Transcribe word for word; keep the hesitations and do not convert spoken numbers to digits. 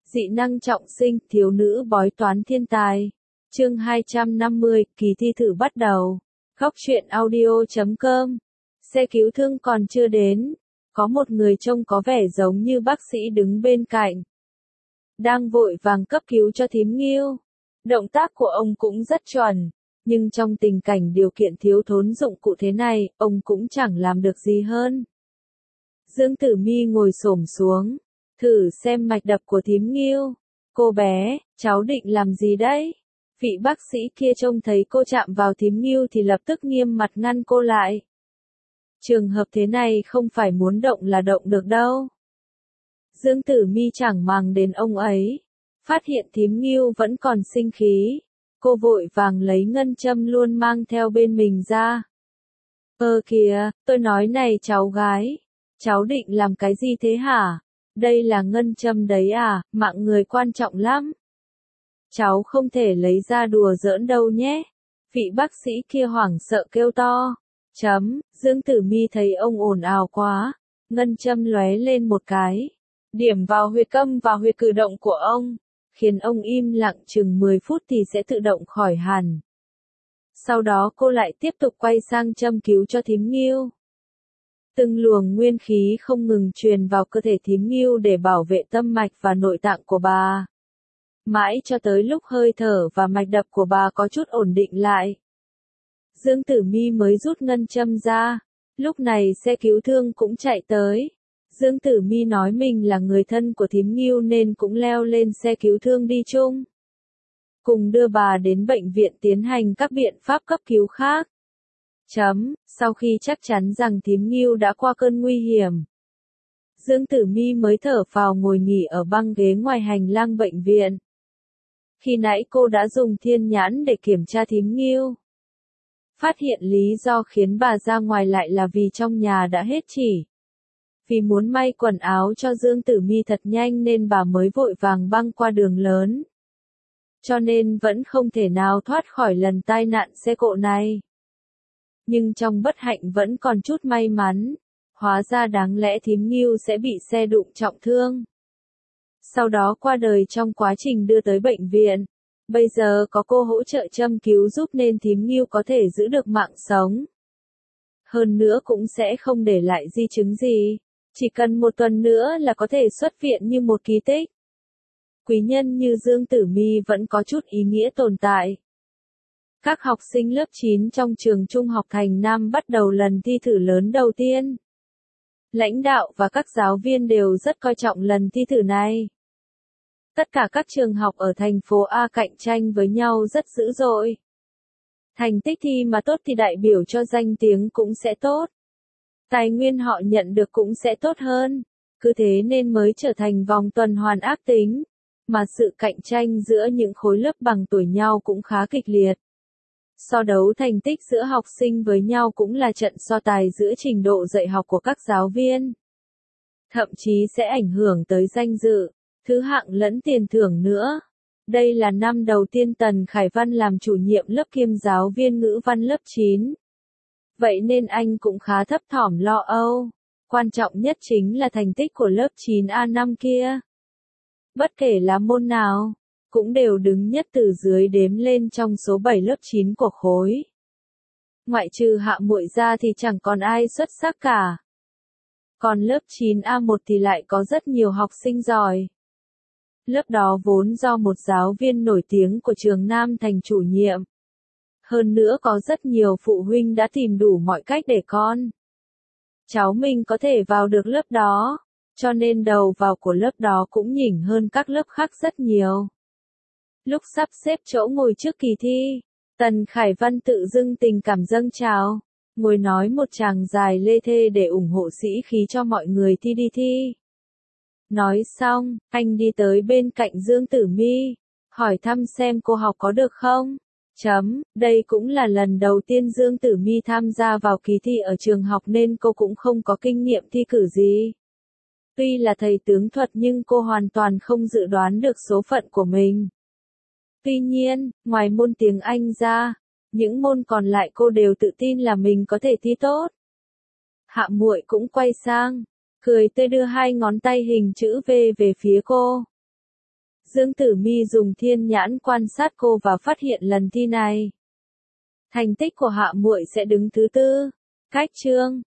Dị năng trọng sinh, thiếu nữ bói toán thiên tài. Chương hai trăm năm mươi, kỳ thi thử bắt đầu. Góc truyện audio chấm com. Xe cứu thương còn chưa đến. Có một người trông có vẻ giống như bác sĩ đứng bên cạnh. Đang vội vàng cấp cứu cho thím Nghiêu. Động tác của ông cũng rất chuẩn. Nhưng trong tình cảnh điều kiện thiếu thốn dụng cụ thế này, ông cũng chẳng làm được gì hơn. Dương Tử Mi ngồi xổm xuống. Thử xem mạch đập của thím Nghiêu. Cô bé, cháu định làm gì đấy? Vị bác sĩ kia trông thấy cô chạm vào thím Nghiêu thì lập tức nghiêm mặt ngăn cô lại. Trường hợp thế này không phải muốn động là động được đâu. Dương Tử Mi chẳng màng đến ông ấy. Phát hiện thím Nghiêu vẫn còn sinh khí. Cô vội vàng lấy ngân châm luôn mang theo bên mình ra. Ơ kìa, tôi nói này cháu gái. Cháu định làm cái gì thế hả? Đây là ngân châm đấy à, mạng người quan trọng lắm. Cháu không thể lấy ra đùa giỡn đâu nhé. Vị bác sĩ kia hoảng sợ kêu to. Chấm, Dương Tử Mi thấy ông ồn ào quá. Ngân châm lóe lên một cái. Điểm vào huyệt câm và huyệt cử động của ông. Khiến ông im lặng chừng mười phút thì sẽ tự động khỏi hẳn. Sau đó cô lại tiếp tục quay sang châm cứu cho thím Nghiêu. Từng luồng nguyên khí không ngừng truyền vào cơ thể thím Nghiêu để bảo vệ tâm mạch và nội tạng của bà. Mãi cho tới lúc hơi thở và mạch đập của bà có chút ổn định lại. Dương Tử Mi mới rút ngân châm ra. Lúc này xe cứu thương cũng chạy tới. Dương Tử Mi nói mình là người thân của thím Nghiêu nên cũng leo lên xe cứu thương đi chung. Cùng đưa bà đến bệnh viện tiến hành các biện pháp cấp cứu khác. Chấm, sau khi chắc chắn rằng thím Nghiêu đã qua cơn nguy hiểm. Dương Tử Mi mới thở phào ngồi nghỉ ở băng ghế ngoài hành lang bệnh viện. Khi nãy cô đã dùng thiên nhãn để kiểm tra thím Nghiêu. Phát hiện lý do khiến bà ra ngoài lại là vì trong nhà đã hết chỉ. Vì muốn may quần áo cho Dương Tử Mi thật nhanh nên bà mới vội vàng băng qua đường lớn. Cho nên vẫn không thể nào thoát khỏi lần tai nạn xe cộ này. Nhưng trong bất hạnh vẫn còn chút may mắn. Hóa ra đáng lẽ thím Nghiêu sẽ bị xe đụng trọng thương. Sau đó qua đời trong quá trình đưa tới bệnh viện. Bây giờ có cô hỗ trợ châm cứu giúp nên thím Nghiêu có thể giữ được mạng sống. Hơn nữa cũng sẽ không để lại di chứng gì. Chỉ cần một tuần nữa là có thể xuất viện như một kỳ tích. Quý nhân như Dương Tử Mi vẫn có chút ý nghĩa tồn tại. Các học sinh lớp chín trong trường trung học Thành Nam bắt đầu lần thi thử lớn đầu tiên. Lãnh đạo và các giáo viên đều rất coi trọng lần thi thử này. Tất cả các trường học ở thành phố A cạnh tranh với nhau rất dữ dội. Thành tích thi mà tốt thì đại biểu cho danh tiếng cũng sẽ tốt. Tài nguyên họ nhận được cũng sẽ tốt hơn. Cứ thế nên mới trở thành vòng tuần hoàn ác tính. Mà sự cạnh tranh giữa những khối lớp bằng tuổi nhau cũng khá kịch liệt. So đấu thành tích giữa học sinh với nhau cũng là trận so tài giữa trình độ dạy học của các giáo viên. Thậm chí sẽ ảnh hưởng tới danh dự, thứ hạng lẫn tiền thưởng nữa. Đây là năm đầu tiên Tần Khải Văn làm chủ nhiệm lớp kiêm giáo viên ngữ văn lớp chín. Vậy nên anh cũng khá thấp thỏm lo âu. Quan trọng nhất chính là thành tích của lớp chín A năm kia. Bất kể là môn nào, cũng đều đứng nhất từ dưới đếm lên trong số bảy lớp chín của khối. Ngoại trừ Hạ Muội ra thì chẳng còn ai xuất sắc cả. Còn lớp chín A một thì lại có rất nhiều học sinh giỏi. Lớp đó vốn do một giáo viên nổi tiếng của trường Nam thành chủ nhiệm. Hơn nữa có rất nhiều phụ huynh đã tìm đủ mọi cách để con cháu mình có thể vào được lớp đó, cho nên đầu vào của lớp đó cũng nhỉnh hơn các lớp khác rất nhiều. Lúc sắp xếp chỗ ngồi trước kỳ thi, Tần Khải Văn tự dưng tình cảm dâng trào, ngồi nói một tràng dài lê thê để ủng hộ sĩ khí cho mọi người thi đi thi. Nói xong, anh đi tới bên cạnh Dương Tử Mi, hỏi thăm xem cô học có được không. Chấm, đây cũng là lần đầu tiên Dương Tử Mi tham gia vào kỳ thi ở trường học nên cô cũng không có kinh nghiệm thi cử gì. Tuy là thầy tướng thuật nhưng cô hoàn toàn không dự đoán được số phận của mình. Tuy nhiên, ngoài môn tiếng Anh ra, những môn còn lại cô đều tự tin là mình có thể thi tốt. Hạ Muội cũng quay sang, cười tươi đưa hai ngón tay hình chữ V về phía cô. Dương Tử Mi dùng thiên nhãn quan sát cô và phát hiện lần thi này, thành tích của Hạ muội sẽ đứng thứ tư. Cách chương